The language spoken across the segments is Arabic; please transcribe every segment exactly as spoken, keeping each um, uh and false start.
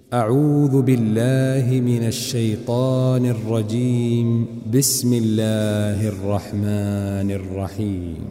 أعوذ بالله من الشيطان الرجيم. بسم الله الرحمن الرحيم.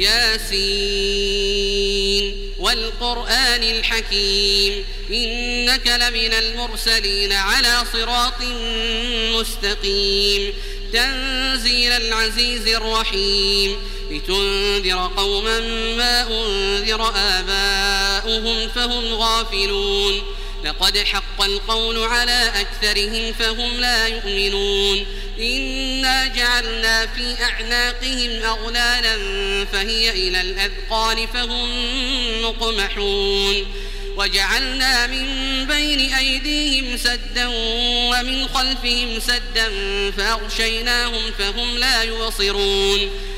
ياسين والقرآن الحكيم إنك لمن المرسلين على صراط مستقيم تنزيل العزيز الرحيم لتنذر قوما ما أنذر آباؤهم فهم غافلون لقد حق القول على أكثرهم فهم لا يؤمنون إنا جعلنا في أعناقهم أغلالا فهي إلى الأذقان فهم مقمحون وجعلنا من بين أيديهم سدا ومن خلفهم سدا فأغشيناهم فهم لا يبصرون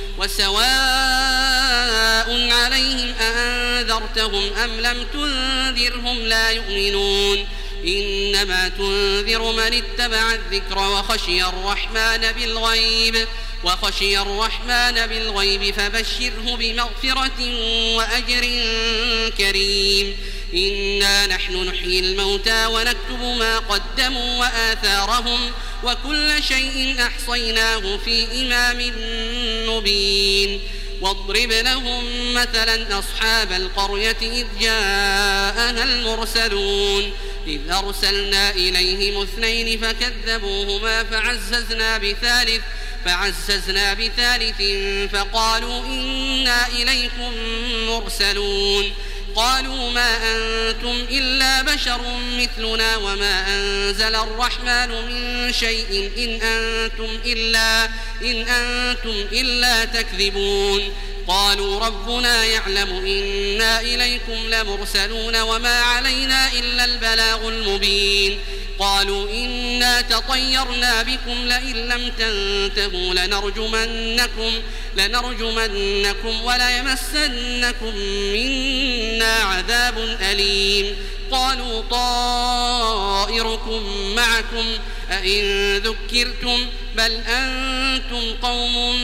وسواء عليهم أأنذرتهم أم لم تنذرهم لا يؤمنون إنما تنذر من اتبع الذكر وخشي الرحمن بالغيب وخشي الرحمن بالغيب فبشره بمغفرة وأجر كريم إنا نحن نحيي الموتى ونكتب ما قدموا وآثارهم وكل شيء أحصيناه في إمام مبين واضرب لهم مثلا أصحاب القرية إذ جاءها المرسلون إذ أرسلنا إليهم اثنين فكذبوهما فعززنا بثالث فعززنا بثالث فقالوا إنا إليكم مرسلون قالوا ما أنتم إلا بشر مثلنا وما أنزل الرحمن من شيء إن أنتم إلا, إن أنتم إلا تكذبون قالوا ربنا يعلم إنا إليكم لمرسلون وما علينا إلا البلاغ المبين قالوا إنا تطيرنا بكم لئن لم تنتهوا لنرجمنكم, لنرجمنكم وليمسنكم منا عذاب أليم قالوا طائركم معكم أئن ذكرتم بل أنتم قوم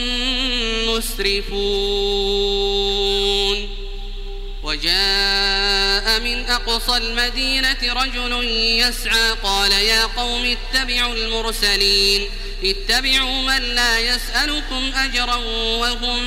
مسرفون وجاء من أقصى المدينة رجل يسعى قال يا قوم اتبعوا المرسلين اتبعوا من لا يسألكم أجرا وهم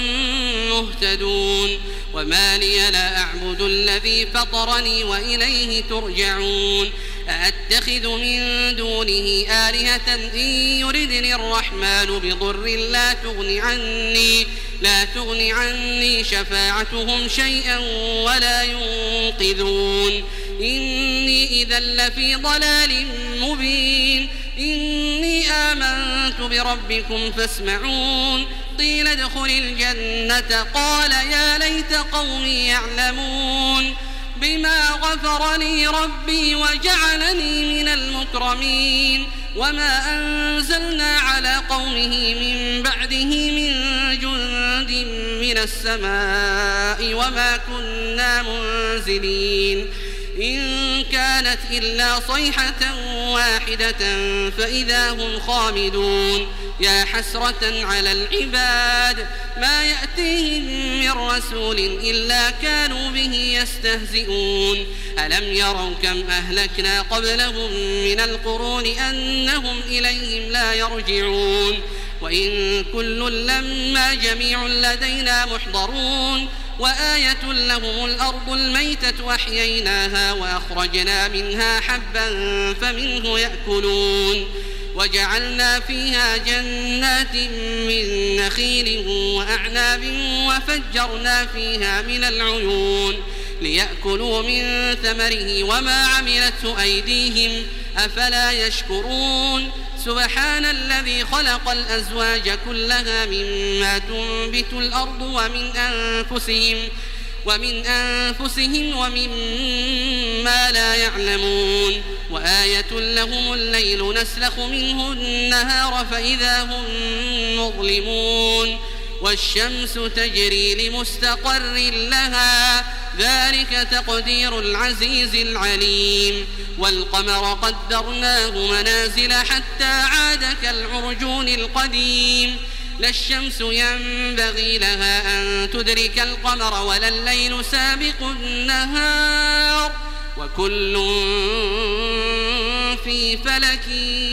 مهتدون وما لي لا أعبد الذي فطرني وإليه ترجعون أأتخذ من دونه آلهة إن يردني الرحمن بضر لا تغن عني لا تغن عني شفاعتهم شيئا ولا ينقذون إني إذا لفي ضلال مبين إني آمنت بربكم فاسمعون قيل ادخل الجنة قال يا ليت قومي يعلمون بما غفر لي ربي وجعلني من المكرمين وما أنزلنا على قومه من بعده من جند من السماء وما كنا منزلين إن كانت إلا صيحة واحدة فإذا هم خامدون يا حسرة على العباد ما يأتيهم من رسول إلا كانوا به يستهزئون ألم يروا كم أهلكنا قبلهم من القرون أنهم إليهم لا يرجعون وإن كل لما جميع لدينا محضرون وآية لهم الأرض الميتة أحييناها وأخرجنا منها حبا فمنه يأكلون وجعلنا فيها جنات من نخيل وأعناب وفجرنا فيها من العيون ليأكلوا من ثمره وما عملته أيديهم أفلا يشكرون سبحان الذي خلق الأزواج كلها مما تنبت الأرض ومن أنفسهم ومن أنفسهم ومما لا يعلمون وآية لهم الليل نسلخ منه النهار فإذا هم مظلمون والشمس تجري لمستقر لها ذلك تقدير العزيز العليم والقمر قدرناه منازل حتى عاد كالعرجون القديم لا الشمس ينبغي لها أن تدرك القمر ولا الليل سابق النهار وكل في فلك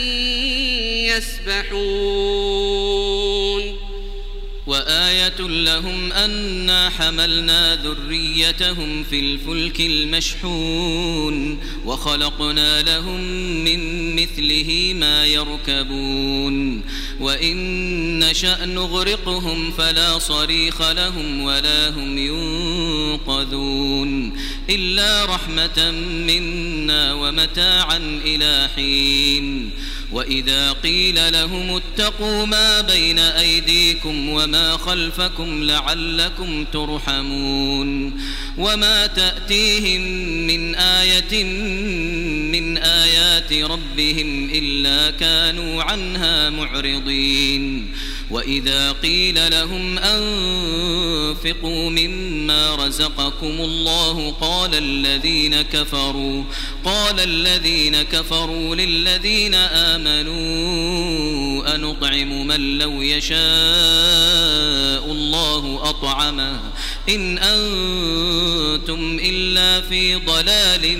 يسبحون وآية لهم أنا حملنا ذريتهم في الفلك المشحون وخلقنا لهم من مثله ما يركبون وإن نشأ نغرقهم فلا صريخ لهم ولا هم ينقذون إلا رحمة منا ومتاعا إلى حين وإذا قيل لهم اتقوا ما بين أيديكم وما خلفكم لعلكم ترحمون وما تأتيهم من آية من آيات ربهم إلا كانوا عنها معرضين وإذا قيل لهم أنفقوا مما رزقكم الله قال الذين كفروا قال الذين كفروا للذين آمنوا أنطعم من لو يشاء الله أطعمه إن أنتم إلا في ضلال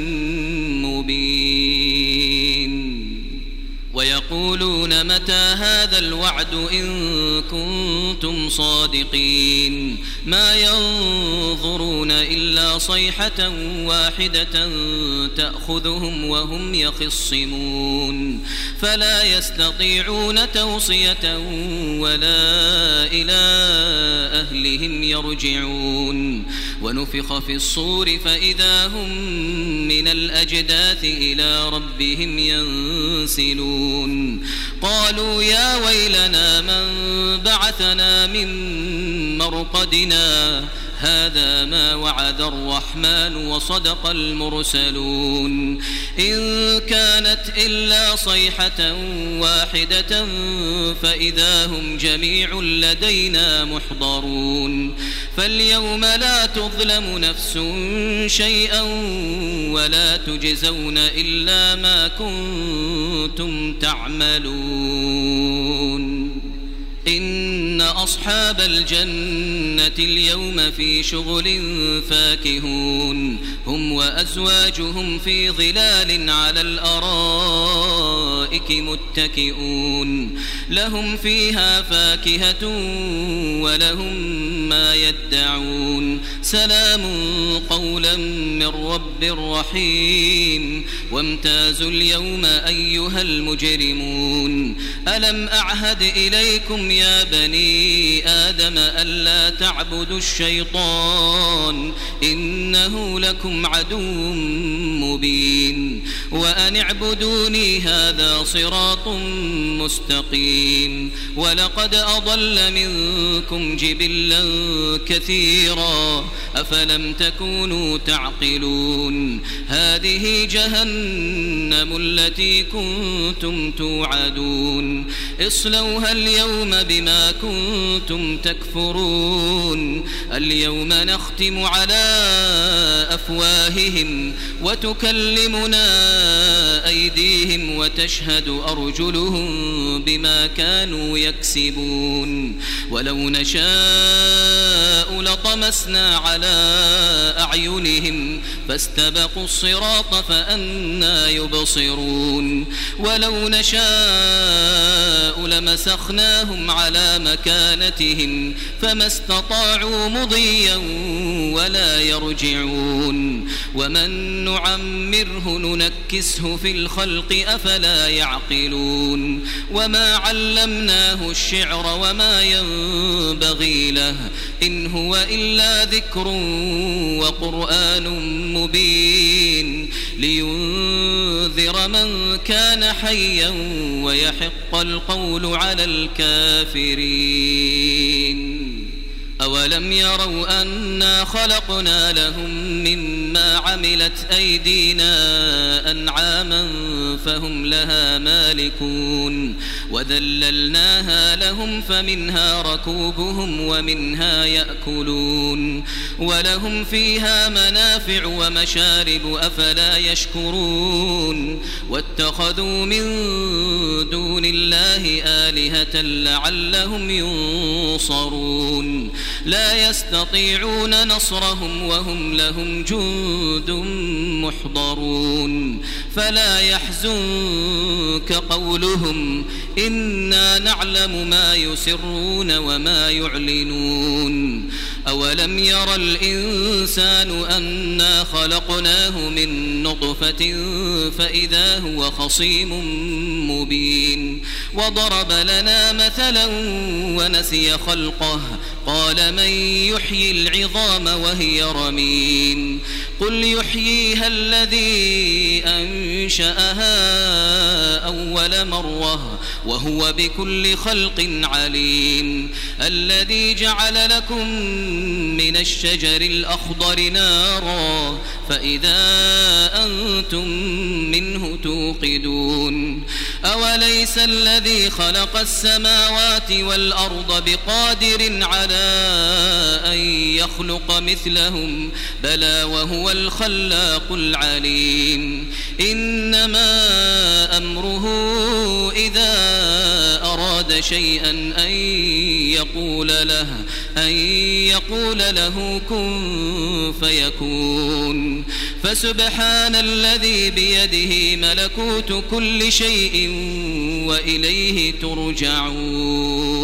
مبين ويقولون متى هذا الوعد إن كنتم صادقين ما ينظرون إلا صيحة واحدة تأخذهم وهم يخصمون فلا يستطيعون توصية ولا إلى أهلهم يرجعون ونفخ في الصور فإذا هم من الأجداث إلى ربهم ينسلون قالوا يا ويلنا من بعثنا من مرقدنا هذا ما وعد الرحمن وصدق المرسلون إن كانت إلا صيحة واحدة فإذا هم جميع لدينا محضرون فاليوم لا تظلم نفس شيئا ولا تجزون إلا ما كنتم تعملون إن أصحاب الجنة اليوم في شغل فاكهون هم وأزواجهم في ظلال على الأرائك متكئون لهم فيها فاكهة ولهم ما يدعون سلام قولا من رب رحيم وامتازوا اليوم أيها المجرمون ألم أعهد إليكم يا بني آدم ألا تعبدوا الشيطان إنه لكم عدو مبين وأن اعبدوني هذا صراط مستقيم ولقد أضل منكم جبلا كثيرا أفلم تكونوا تعقلون هذه جهنم التي كنتم توعدون اصلوها اليوم بما كنتم تكفرون اليوم نختم على أفواههم وتكلمنا أيديهم وتشهد أرجلهم بما كانوا يكسبون ولو نشاء لطمسنا على أعينهم فاستبقوا الصراط فأنى يبصرون ولو نشاء لمسخناهم على مكانتهم فما استطاعوا مضيا ولا يرجعون ومن نعمره ننكسه في الخلق أفلا يعقلون وما علمناه الشعر وما ينبغي له إن هو إلا ذكر وقرآن مبين لينذر من كان حيا ويحق القول على الكافرين أولم يروا أنا خلقنا لهم مما عملت أيدينا أنعاما فهم لها مالكون وذللناها لهم فمنها ركوبهم ومنها يأكلون ولهم فيها منافع ومشارب أفلا يشكرون واتخذوا من دون الله آلهة لعلهم ينصرون لا يستطيعون نصرهم وهم لهم جند محضرون فلا يحزنك قولهم إنا نعلم ما يسرون وما يعلنون أولم ير الإنسان أنا خلقناه من نطفة فإذا هو خصيم مبين وضرب لنا مثلا ونسي خلقه قال من يحيي العظام وهي رميم قل يحييها الذي أنشأها أول مرة وهو بكل خلق عليم الذي جعل لكم من الشجر الأخضر نارا فإذا أنتم منه توقدون أوليس الذي خلق السماوات والأرض بقادر على أن يخلق مثلهم بلى وهو الخلاق العليم إنما أمره إذا أراد شيئا أن يقول له أن يقول له كن فيكون فسبحان الذي بيده ملكوت كل شيء وإليه ترجعون.